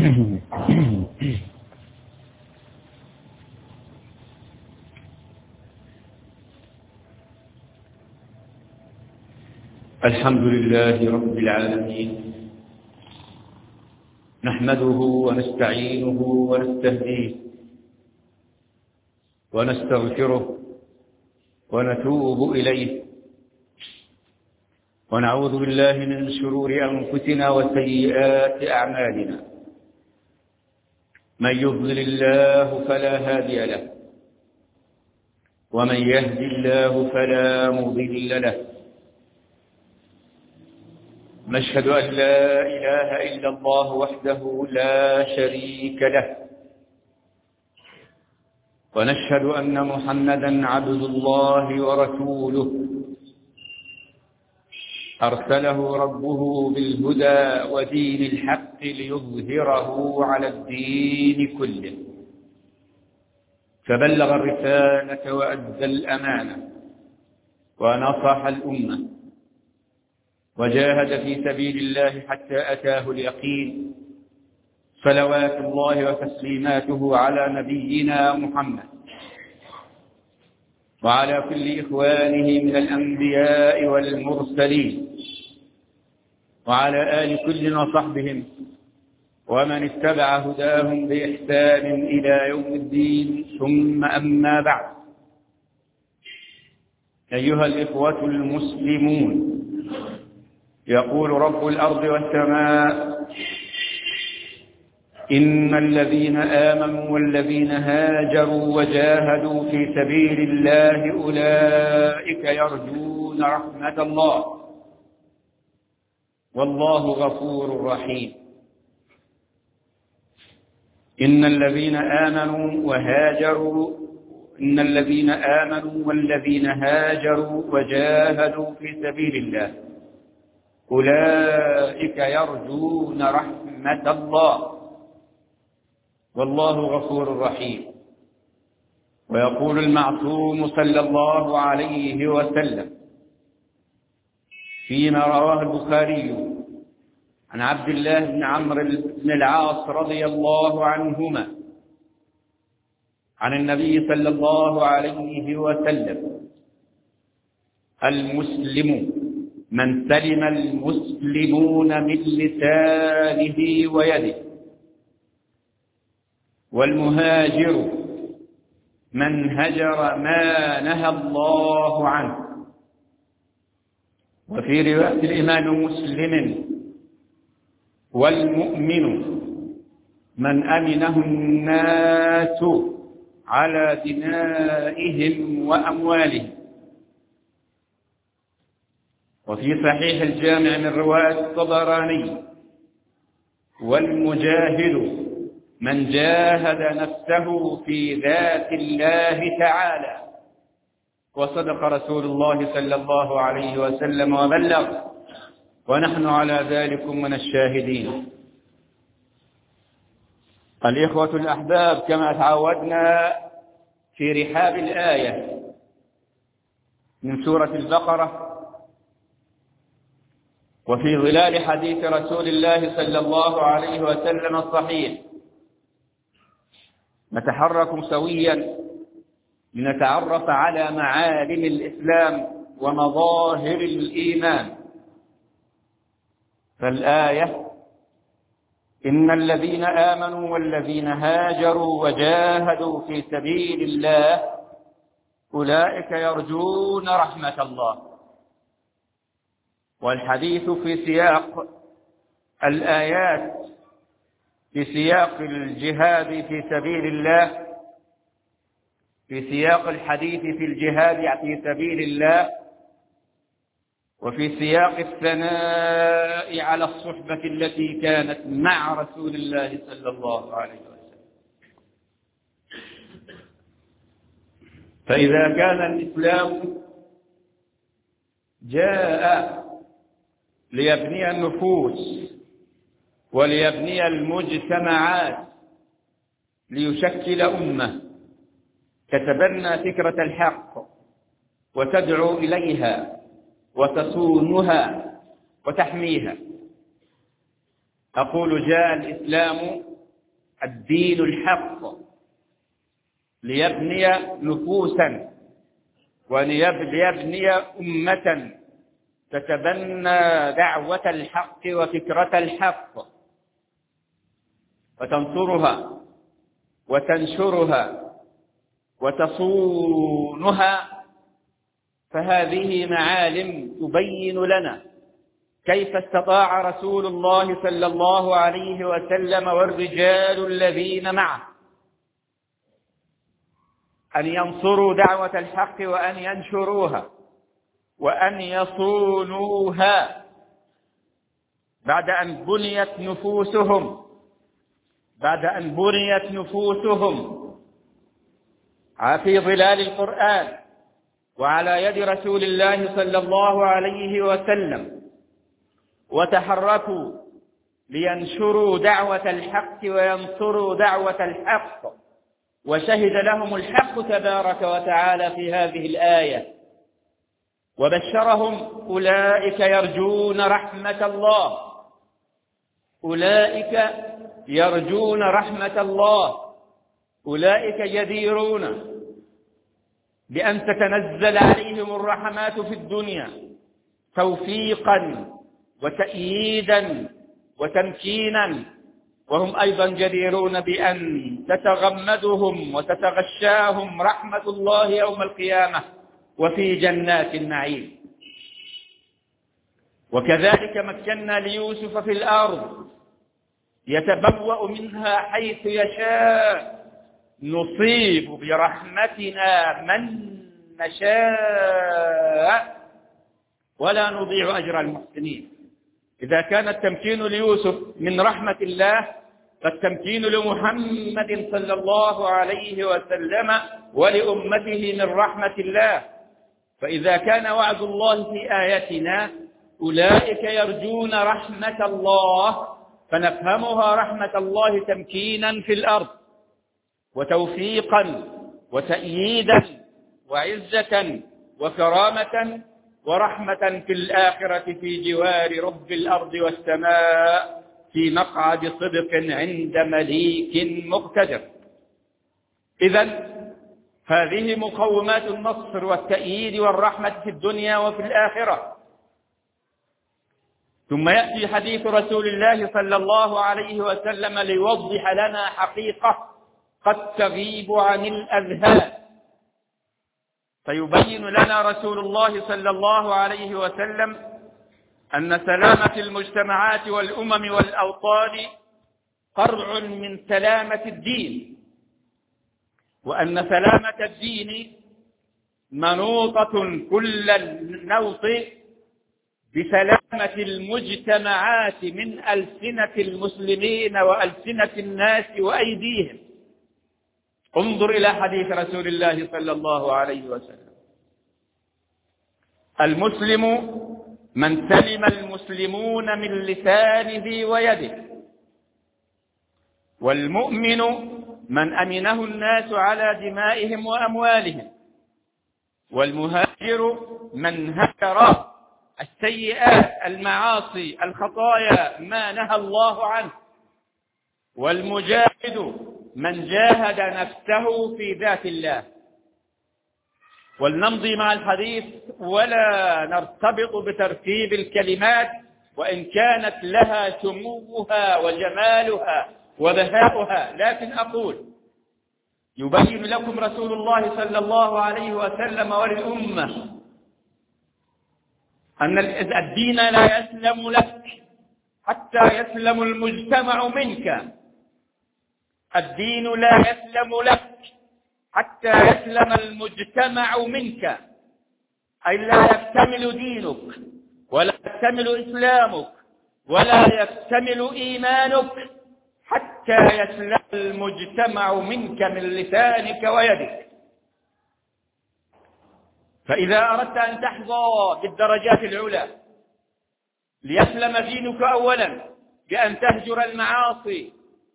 الحمد لله رب العالمين، نحمده ونستعينه ونستهديه ونستغفره ونتوب إليه، ونعوذ بالله من شرور أنفسنا وسيئات أعمالنا. من يضلل الله فلا هادي له، ومن يهدي الله فلا مضل له. نشهد أن لا إله إلا الله وحده لا شريك له، ونشهد أن محمدا عبد الله ورسوله، أرسله ربه بالهدى ودين الحق ليظهره على الدين كله، فبلغ الرسالة وأدى الأمانة ونصح الأمة، وجاهد في سبيل الله حتى أتاه اليقين. صلوات الله وتسليماته على نبينا محمد وعلى كل إخوانه من الأنبياء والمرسلين، وعلى آل كل وصحبهم ومن اتبع هداهم بإحسان إلى يوم الدين. ثم أما بعد، أيها الإخوة المسلمون، يقول رب الأرض والسماء: إن الذين آمنوا والذين هاجروا وجاهدوا في سبيل الله أولئك يرجون رحمة الله، والله غفور رحيم. إن الذين آمنوا والذين هاجروا وجاهدوا في سبيل الله أولئك يرجون رحمة الله، والله غفور رحيم. ويقول المعصوم صلى الله عليه وسلم فيما رواه البخاري عن عبد الله بن عمرو بن العاص رضي الله عنهما عن النبي صلى الله عليه وسلم: المسلم من سلم المسلمون من لسانه ويده، والمهاجر من هجر ما نهى الله عنه. وفي رواية الإمام مسلم: والمؤمن من أمنه الناس على دمائهم وأموالهم. وفي صحيح الجامع من رواية الطبراني: والمجاهد من جاهد نفسه في ذات الله تعالى. وصدق رسول الله صلى الله عليه وسلم وبلغ، ونحن على ذلك من الشاهدين. الإخوة الأحباب، كما تعودنا في رحاب الآية من سورة البقرة، وفي ظلال حديث رسول الله صلى الله عليه وسلم الصحيح، نتحرك سويا لنتعرف على معالم الإسلام ومظاهر الإيمان. فالآية: إن الذين آمنوا والذين هاجروا وجاهدوا في سبيل الله أولئك يرجون رحمة الله. والحديث في سياق الآيات، في سياق الجهاد في سبيل الله، في سياق الحديث في الجهاد في سبيل الله، وفي سياق الثناء على الصحبة التي كانت مع رسول الله صلى الله عليه وسلم. فإذا كان الإسلام جاء ليبني النفوس وليبني المجتمعات، ليشكل أمة تتبنى فكرة الحق وتدعو إليها وتصونها وتحميها، أقول: جاء الإسلام الدين الحق ليبني نفوسا وليبني أمة تتبنى دعوة الحق وفكرة الحق وتنصرها وتنشرها وتصونها. فهذه معالم تبين لنا كيف استطاع رسول الله صلى الله عليه وسلم والرجال الذين معه أن ينصروا دعوة الحق وأن ينشروها وأن يصونوها بعد أن بنيت نفوسهم في ظلال القرآن وعلى يد رسول الله صلى الله عليه وسلم، وتحركوا لينشروا دعوة الحق وينصروا دعوة الحق، وشهد لهم الحق تبارك وتعالى في هذه الآية وبشرهم: أولئك يرجون رحمة الله، أولئك يرجون رحمة الله، أولئك يديرون بأن تتنزل عليهم الرحمات في الدنيا توفيقا وتأييدا وتمكينا، وهم أيضا جديرون بأن تتغمدهم وتتغشاهم رحمة الله يوم القيامة وفي جنات النعيم. وكذلك مكنا ليوسف في الأرض يتبوأ منها حيث يشاء، نصيب برحمتنا من نشاء ولا نضيع أجر المحسنين. إذا كان التمكين ليوسف من رحمة الله، فالتمكين لمحمد صلى الله عليه وسلم ولأمته من رحمة الله. فإذا كان وعد الله في آياتنا أولئك يرجون رحمة الله، فنفهمها رحمة الله تمكينا في الأرض وتوفيقا وتأييدا وعزة وكرامة ورحمة في الآخرة في جوار رب الأرض والسماء في مقعد صدق عند مليك مقتدر. إذن هذه مقومات النصر والتأييد والرحمة في الدنيا وفي الآخرة. ثم يأتي حديث رسول الله صلى الله عليه وسلم ليوضح لنا حقيقة قد تغيب عن الأذهان، فيبين لنا رسول الله صلى الله عليه وسلم أن سلامة المجتمعات والأمم والأوطان فرع من سلامة الدين، وأن سلامة الدين منوطة كل النوط بسلامة المجتمعات من ألسنة المسلمين وألسنة الناس وأيديهم. انظر إلى حديث رسول الله صلى الله عليه وسلم: المسلم من سلم المسلمون من لسانه ويده، والمؤمن من أمنه الناس على دمائهم وأموالهم، والمهاجر من هجر السيئات المعاصي الخطايا ما نهى الله عنه، والمجاهد من جاهد نفسه في ذات الله. ولنمضي مع الحديث ولا نرتبط بترتيب الكلمات، وإن كانت لها سموها وجمالها وبهاؤها، لكن أقول يبين لكم رسول الله صلى الله عليه وسلم وللأمة أن الدين لا يسلم لك حتى يسلم المجتمع منك. الدين لا يسلم لك حتى يسلم المجتمع منك، أي لا يكتمل دينك ولا يكتمل إسلامك ولا يكتمل إيمانك حتى يسلم المجتمع منك من لسانك ويدك. فإذا أردت أن تحظى بالدرجات العلى ليسلم دينك أولا بأن تهجر المعاصي.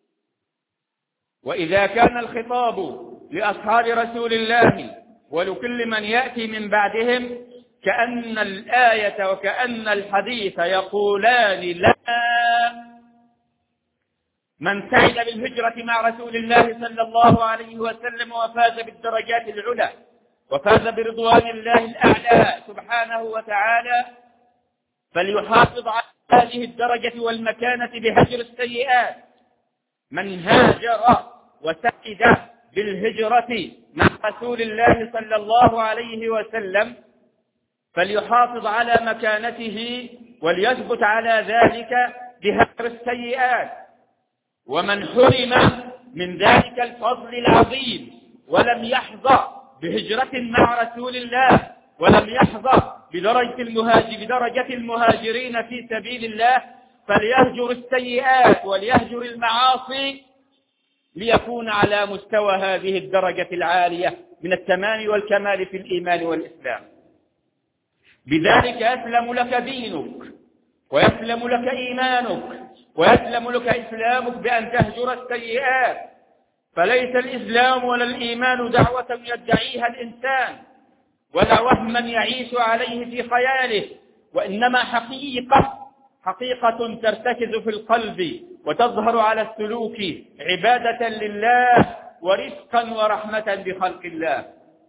وإذا كان الخطاب لأصحاب رسول الله ولكل من يأتي من بعدهم كأن الآية وكأن الحديث يقولان لنا من سعد بالهجرة مع رسول الله صلى الله عليه وسلم وفاز بالدرجات العلى وفاز برضوان الله الأعلى سبحانه وتعالى، فليحافظ على هذه الدرجة والمكانة بهجر السيئات. من هاجر وسعد بالهجرة مع رسول الله صلى الله عليه وسلم فليحافظ على مكانته وليثبت على ذلك بهجر السيئات. ومن حرم من ذلك الفضل العظيم ولم يحظى بهجرة مع رسول الله ولم يحظى بدرجة المهاجرين في سبيل الله فليهجر السيئات وليهجر المعاصي ليكون على مستوى هذه الدرجة العالية من التمام والكمال في الإيمان والإسلام. بذلك يسلم لك دينك ويسلم لك إيمانك ويسلم لك إسلامك بأن تهجر السيئات. فليس الإسلام ولا الإيمان دعوة يدعيها الإنسان ولا وهما يعيش عليه في خياله، وإنما حقيقة ترتكز في القلب وتظهر على السلوك عبادة لله ورفقا ورحمة بخلق الله.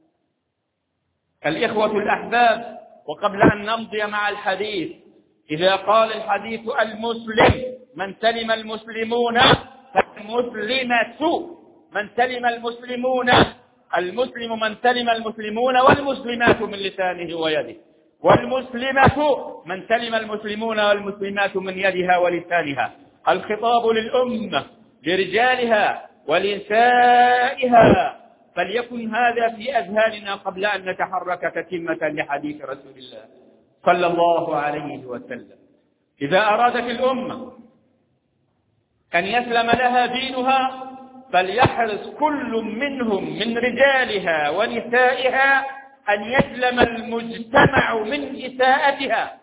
الإخوة الأحباب، وقبل أن نمضي مع الحديث، إذا قال الحديث المسلم من سلم المسلمون فالمسلمة من سلم المسلمون، المسلم من سلم المسلمون والمسلمات من لسانه ويده، والمسلمة من سلم المسلمون والمسلمات من يدها ولسانها. الخطاب للأمة لرجالها ولنسائها، فليكن هذا في أذهاننا قبل أن نتحرك تتمة لحديث رسول الله صلى الله عليه وسلم. إذا أرادت الأمة أن يسلم لها دينها فليحرص كل منهم من رجالها ونسائها أن يسلم المجتمع من إساءتها.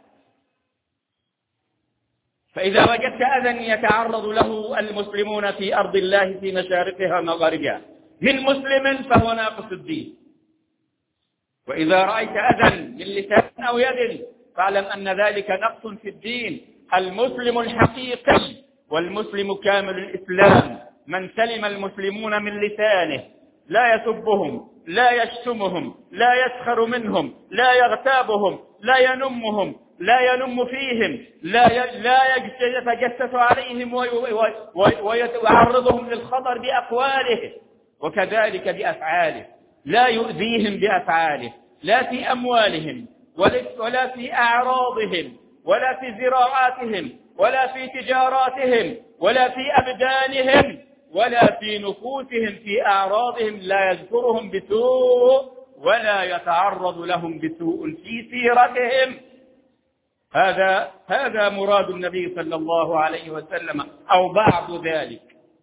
فإذا وجدت أذى يتعرض له المسلمون في أرض الله في مشارقها ومغاربها من مسلم فهو ناقص الدين. وإذا رأيت أذى من لسان أو يد فاعلم أن ذلك نقص في الدين. المسلم الحقيقي والمسلم كامل الإسلام من سلم المسلمون من لسانه، لا يسبهم، لا يشتمهم، لا يسخر منهم، لا يغتابهم، لا ينمهم، لا ينم فيهم، لا يتجسس عليهم ويعرضهم للخطر بأقواله وكذلك بأفعاله، لا يؤذيهم بأفعاله، لا في أموالهم ولا في أعراضهم ولا في زراعاتهم ولا في تجاراتهم ولا في أبدانهم ولا في نفوسهم في أعراضهم، لا يذكرهم بسوء ولا يتعرض لهم بسوء في سيرتهم. هذا مراد النبي صلى الله عليه وسلم أو بعض ذلك.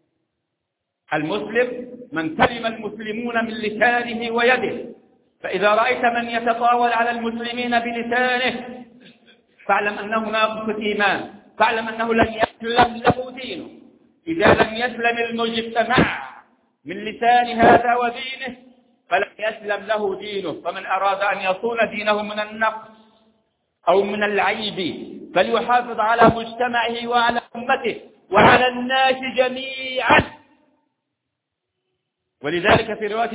المسلم من سلم المسلمون من لسانه ويده. فإذا رأيت من يتطاول على المسلمين بلسانه فاعلم أنه ناقص إيمان، فاعلم أنه لن يسلم له دينه. إذا لم يسلم المجتمع من لسان هذا ودينه فلن يسلم له دينه. فمن أراد أن يصون دينه من النقص أو من العيب فليحافظ على مجتمعه وعلى أمته وعلى الناس جميعا. ولذلك في رواية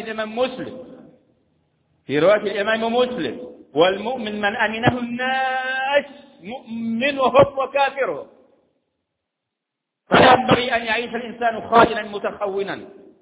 الإمام مسلم والمؤمن من أمنه الناس مؤمنهم وكافرهم. فلا ينبغي أن يعيش الإنسان خائنا متخونا.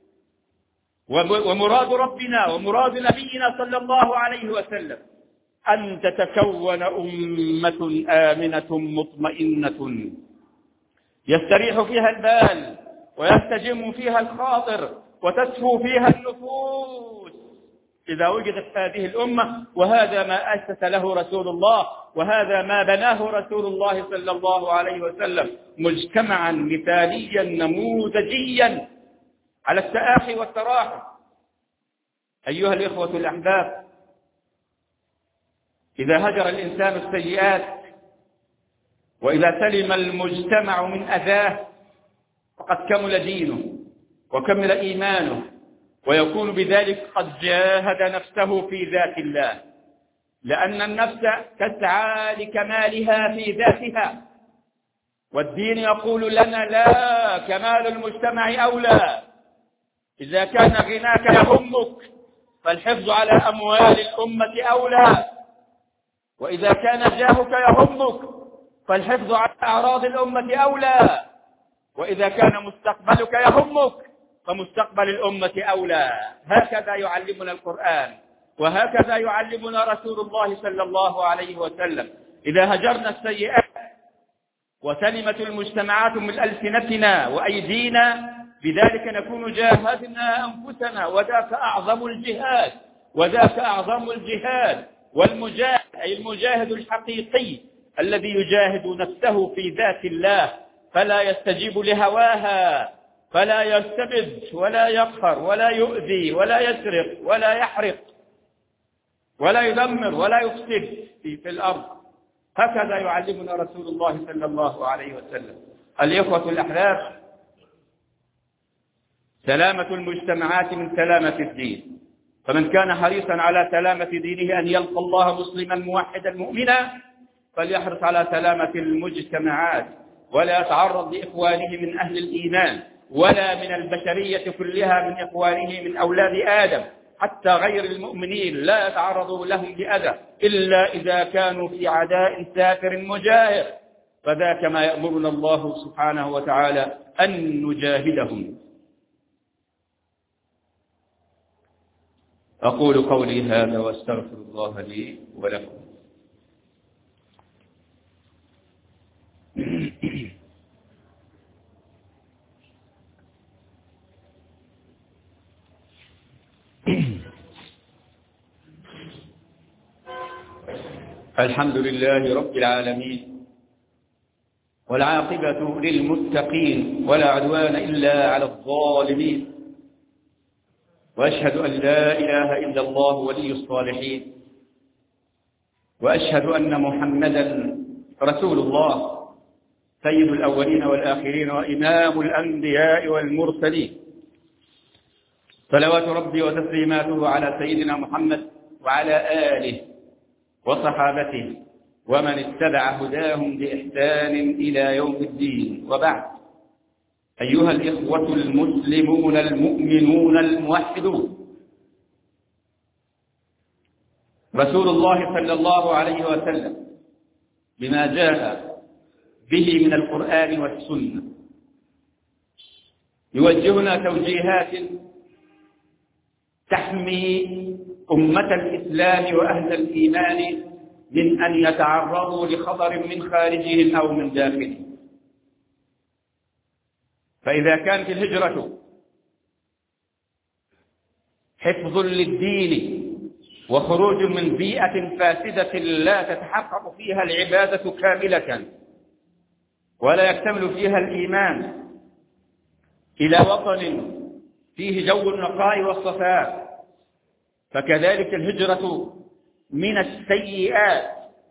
ومراد ربنا ومراد نبينا صلى الله عليه وسلم أن تتكون أمة آمنة مطمئنة يستريح فيها البال ويستجم فيها الخاطر وتسفو فيها النفوس. إذا وجدت هذه الأمة، وهذا ما أسس له رسول الله وهذا ما بناه رسول الله صلى الله عليه وسلم، مجتمعا مثاليا نموذجيا على التآخي والتراحم. أيها الإخوة الأحباب، إذا هجر الإنسان السيئات وإذا سلم المجتمع من أذاه فقد كمل دينه وكمل إيمانه، ويكون بذلك قد جاهد نفسه في ذات الله، لأن النفس تسعى لكمالها في ذاتها والدين يقول لنا لا، كمال المجتمع أولى. إذا كان غناك يهمك فالحفظ على أموال الأمة أولى، وإذا كان جاهك يهمك فالحفظ على أعراض الأمة أولى، وإذا كان مستقبلك يهمك فمستقبل الأمة أولى. هكذا يعلمنا القرآن، وهكذا يعلمنا رسول الله صلى الله عليه وسلم. إذا هجرنا السيئات وسلمت المجتمعات من ألسنتنا وأيدينا، بذلك نكون جاهدنا أنفسنا، وذاك أعظم الجهاد. وذاك أعظم الجهاد. والمجاهد أي المجاهد الحقيقي الذي يجاهد نفسه في ذات الله، فلا يستجيب لهواها، فلا يستبد ولا يقهر ولا يؤذي ولا يسرق ولا يحرق ولا يدمر ولا يفسد في الأرض. هكذا يعلمنا رسول الله صلى الله عليه وسلم. الإخوة الأحباب، سلامة المجتمعات من سلامة الدين، فمن كان حريصا على سلامة دينه أن يلقى الله مسلما موحدا مؤمنا فليحرص على سلامة المجتمعات، ولا يتعرض لإخوانه من أهل الإيمان ولا من البشرية كلها من إخوانه من أولاد آدم، حتى غير المؤمنين لا يتعرضوا لهم بأذى إلا إذا كانوا في عداء سافر مجاهر، فذاك ما يأمرنا الله سبحانه وتعالى أن نجاهدهم. أقول قولي هذا واستغفر الله لي ولكم. الحمد لله رب العالمين، والعاقبة للمتقين، ولا عدوان إلا على الظالمين، وأشهد أن لا إله إلا الله ولي الصالحين، وأشهد أن محمدا رسول الله سيد الأولين والآخرين وإمام الأنبياء والمرسلين، صلوات ربي وتسليماته على سيدنا محمد وعلى آله وصحابته ومن اتبع هداهم بإحسان إلى يوم الدين. وبعد، أيها الإخوة المسلمون المؤمنون الموحدون، رسول الله صلى الله عليه وسلم بما جاء به من القرآن والسنة يوجهنا توجيهات تحمي أمة الإسلام وأهل الإيمان من أن يتعرضوا لخطر من خارجهم أو من داخلهم. فإذا كانت الهجرة حفظ للدين وخروج من بيئة فاسدة لا تتحقق فيها العبادة كاملة ولا يكتمل فيها الإيمان، إلى وطن فيه جو النقاء والصفاء، فكذلك الهجرة من السيئات،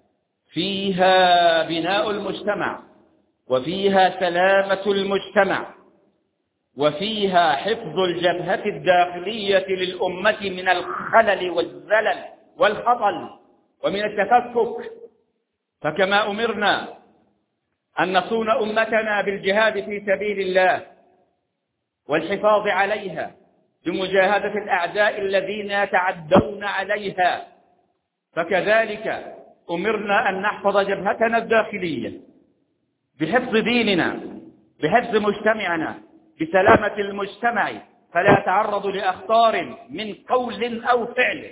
فيها بناء المجتمع، وفيها سلامة المجتمع، وفيها حفظ الجبهة الداخلية للأمة من الخلل والزلل والخطل ومن التفكك. فكما أمرنا أن نصون أمتنا بالجهاد في سبيل الله والحفاظ عليها بمجاهدة الأعداء الذين يتعدون عليها، فكذلك أمرنا أن نحفظ جبهتنا الداخلية بحفظ ديننا، بحفظ مجتمعنا، بسلامة المجتمع، فلا يتعرض لأخطار من قول أو فعل.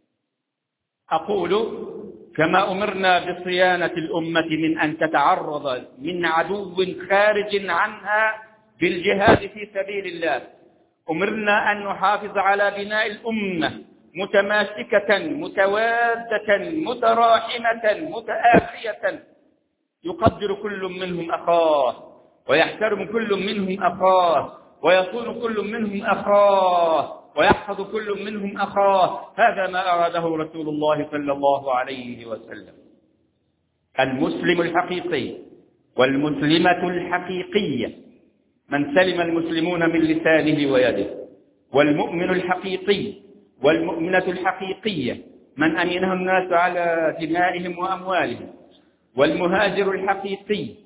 أقول كما أمرنا بصيانة الأمة من أن تتعرض من عدو خارج عنها بالجهاد في سبيل الله، أمرنا أن نحافظ على بناء الأمة متماسكة متوادة متراحمة متآخية، يقدر كل منهم أخاه، ويحترم كل منهم أخاه، ويصون كل منهم أخاه، ويحفظ كل منهم أخاه. هذا ما أراده رسول الله صلى الله عليه وسلم. المسلم الحقيقي والمسلمة الحقيقية من سلم المسلمون من لسانه ويده، والمؤمن الحقيقي والمؤمنة الحقيقية من أمنه الناس على دمائهم وأموالهم، والمهاجر الحقيقي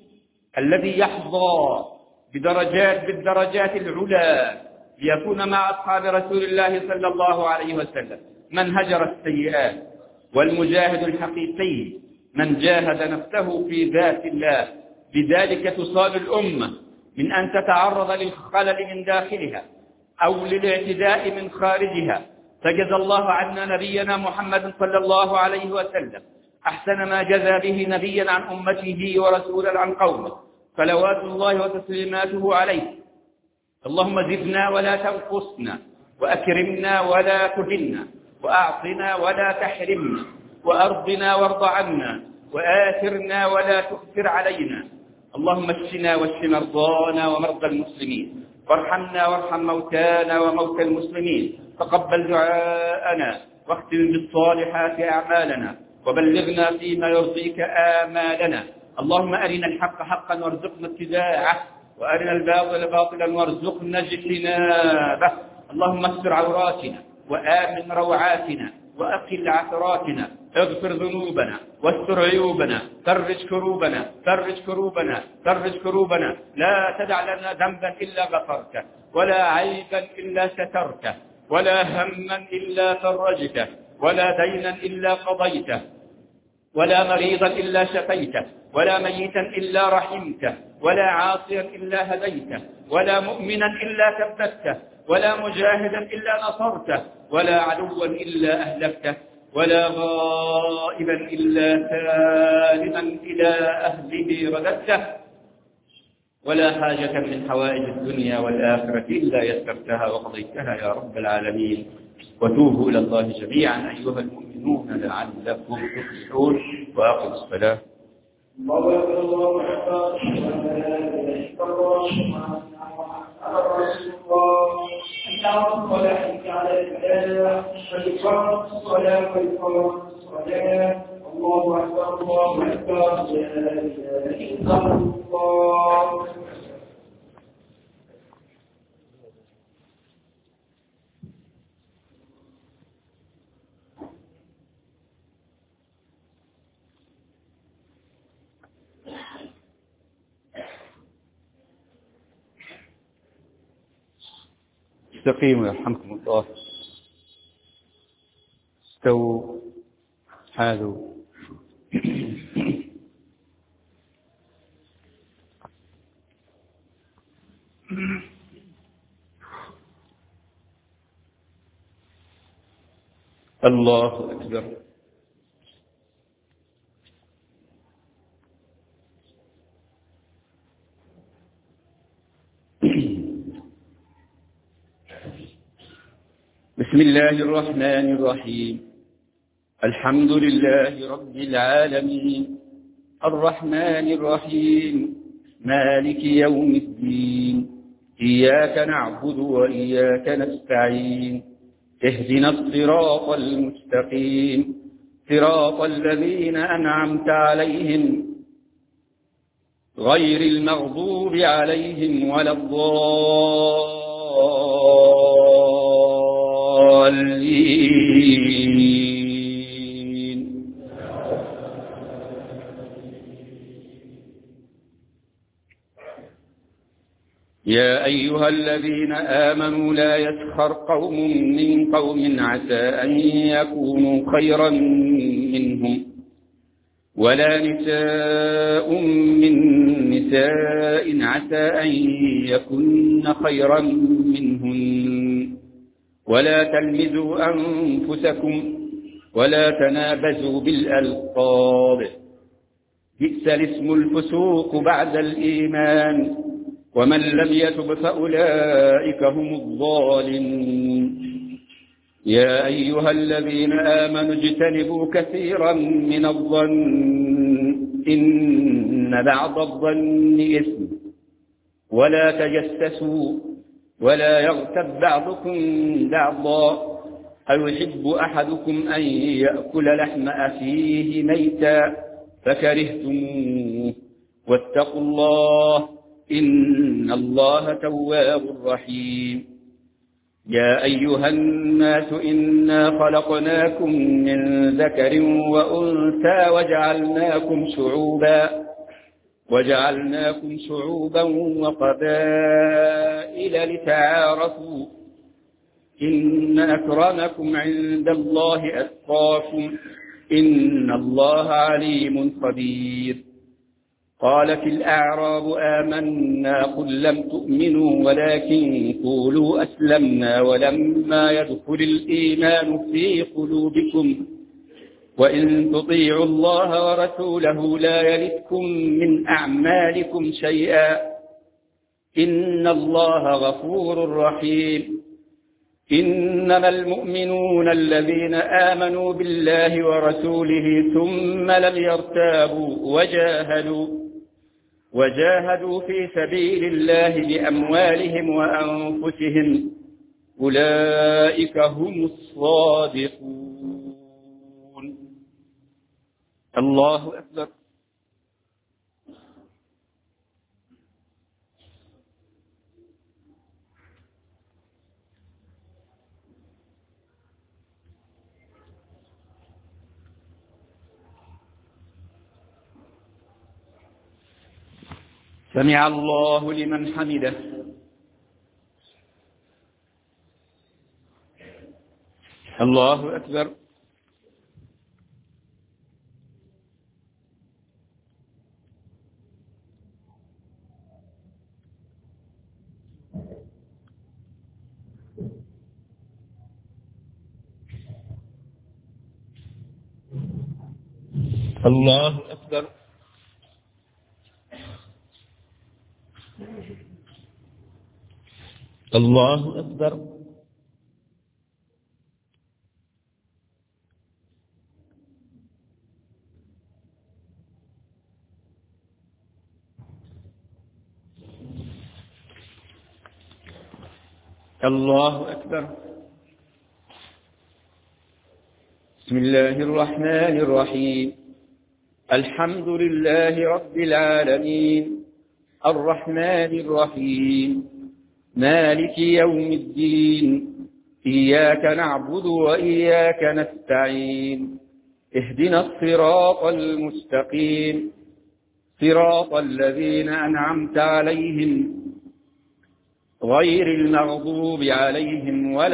الذي يحظى بالدرجات العلى ليكون مع أصحاب رسول الله صلى الله عليه وسلم، من هجر السيئات، والمجاهد الحقيقي من جاهد نفسه في ذات الله. بذلك تصاب الأمة من أن تتعرض للخلل من داخلها أو للاعتداء من خارجها. فجزى الله عنا نبينا محمد صلى الله عليه وسلم أحسن ما جزى به نبيا عن أمته ورسولا عن قومه، صلوات الله وتسليماته عليه. اللهم زدنا ولا تنقصنا، وأكرمنا ولا تهنا، وأعطنا ولا تحرمنا، وأرضنا وارض عنا، وآثرنا ولا تؤثر علينا. اللهم اشفنا واشف مرضانا ومرضى المسلمين، وارحمنا وارحم موتانا وموتى المسلمين. تقبل دعاءنا، واختم بالصالحات أعمالنا، وبلغنا فيما يرضيك آمالنا. اللهم أرنا الحق حقا وارزقنا اتباعه، وأرنا الباطل باطلا وارزقنا اجتنابه. اللهم استر عوراتنا، وآمن روعاتنا، وأقل عثراتنا، اغفر ذنوبنا، واستر عيوبنا، فرج كروبنا. لا تدع لنا ذنبا إلا غفرته، ولا عيبا إلا سترته، ولا هما إلا فرجته، ولا دينا إلا قضيته، ولا مريضا إلا شفيته، ولا ميتا إلا رحمته، ولا عاصيا إلا هديته، ولا مؤمنا إلا ثبته، ولا مجاهدا إلا نصرته، ولا عدوا إلا أهلكته، ولا غائبا إلا سالما إلى أهله رددته، ولا حاجة من حوائج الدنيا والآخرة إلا يسرتها وقضيتها يا رب العالمين. وتوبوا إلى الله جميعا أيها المؤمنون لعلكم تفلحون. وأقم الصلاة. الله أكبر الله أكبر لا إله إلا الله. استقيموا يرحمكم الله. استووا حاذوا. الله أكبر. بسم الله الرحمن الرحيم. الحمد لله رب العالمين، الرحمن الرحيم، مالك يوم الدين. إياك نعبد وإياك نستعين. اهدنا الصراط المستقيم، صراط الذين أنعمت عليهم غير المغضوب عليهم ولا الضالين. يا أيها الذين آمنوا لا يسخر قوم من قوم عسى أن يكونوا خيرا منهم، ولا نساء من نساء عسى أن يكن خيرا منهن، ولا تلمزوا أنفسكم ولا تنابزوا بالألقاب، بئس الاسم الفسوق بعد الإيمان، ومن لم يتب فأولئك هم الظالمون. يا أيها الذين آمنوا اجتنبوا كثيرا من الظن إن بعض الظن إثم، ولا تجسسوا ولا يغتب بعضكم بعضا، أيحب أحدكم أن يأكل لحم أخيه ميتا فكرهتموه، واتقوا الله إن الله تواب رحيم. يا أيها الناس إنا خلقناكم من ذكر وأنثى وجعلناكم شعوبا وقبائل لتعارفوا إن أكرمكم عند الله أتقاكم إن الله عليم خبير. قالت الأعراب آمنا قل لم تؤمنوا ولكن قولوا أسلمنا ولما يدخل الإيمان في قلوبكم وإن تطيعوا الله ورسوله لا يلتكم من أعمالكم شيئا إن الله غفور رحيم. إنما المؤمنون الذين آمنوا بالله ورسوله ثم لم يرتابوا وجاهدوا في سبيل الله بأموالهم وأنفسهم أولئك هم الصادقون. الله أكبر. سمع الله لمن حمده. الله أكبر. الله أكبر. الله أكبر. الله أكبر. بسم الله الرحمن الرحيم. الحمد لله رب العالمين الرحمن الرحيم مالك يوم الدين إياك نعبد وإياك نستعين اهدنا الصراط المستقيم صراط الذين أنعمت عليهم غير المغضوب عليهم ولا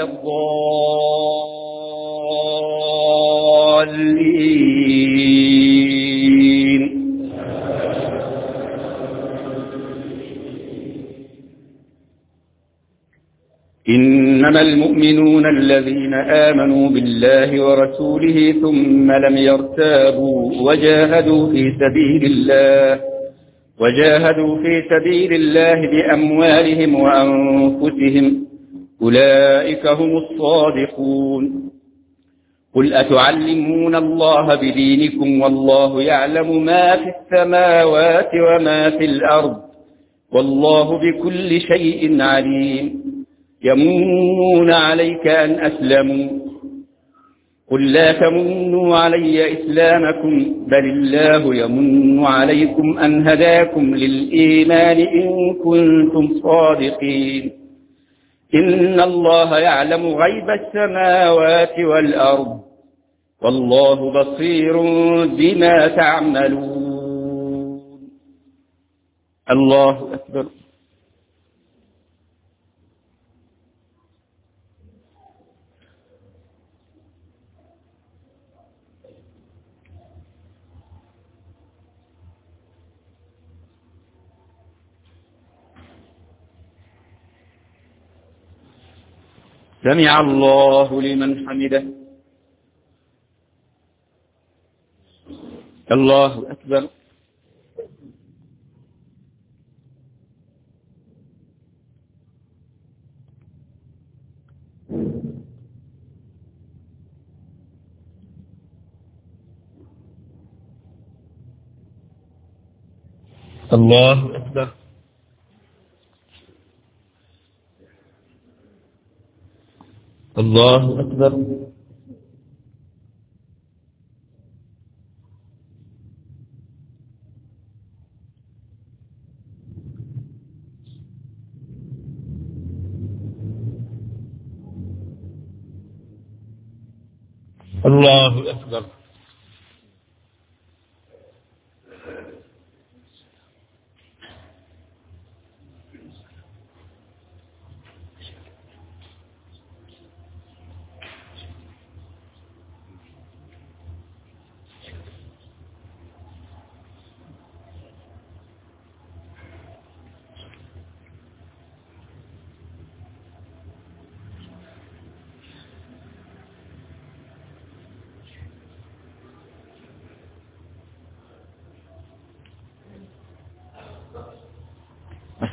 الضالين. إنما المؤمنون الذين آمنوا بالله ورسوله ثم لم يرتابوا وجاهدوا في سبيل الله بأموالهم وأنفسهم أولئك هم الصادقون. قل أتعلمون الله بدينكم والله يعلم ما في السماوات وما في الأرض والله بكل شيء عليم. يمنون عليك أن أسلموا قل لا تمنوا علي إسلامكم بل الله يمن عليكم أن هداكم للإيمان إن كنتم صادقين. إن الله يعلم غيب السماوات والأرض والله بصير بما تعملون. الله أكبر. سمع الله لمن حمده. الله أكبر. الله أكبر. الله أكبر. الله أكبر.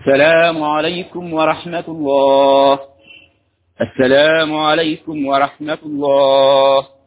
السلام عليكم ورحمة الله. السلام عليكم ورحمة الله.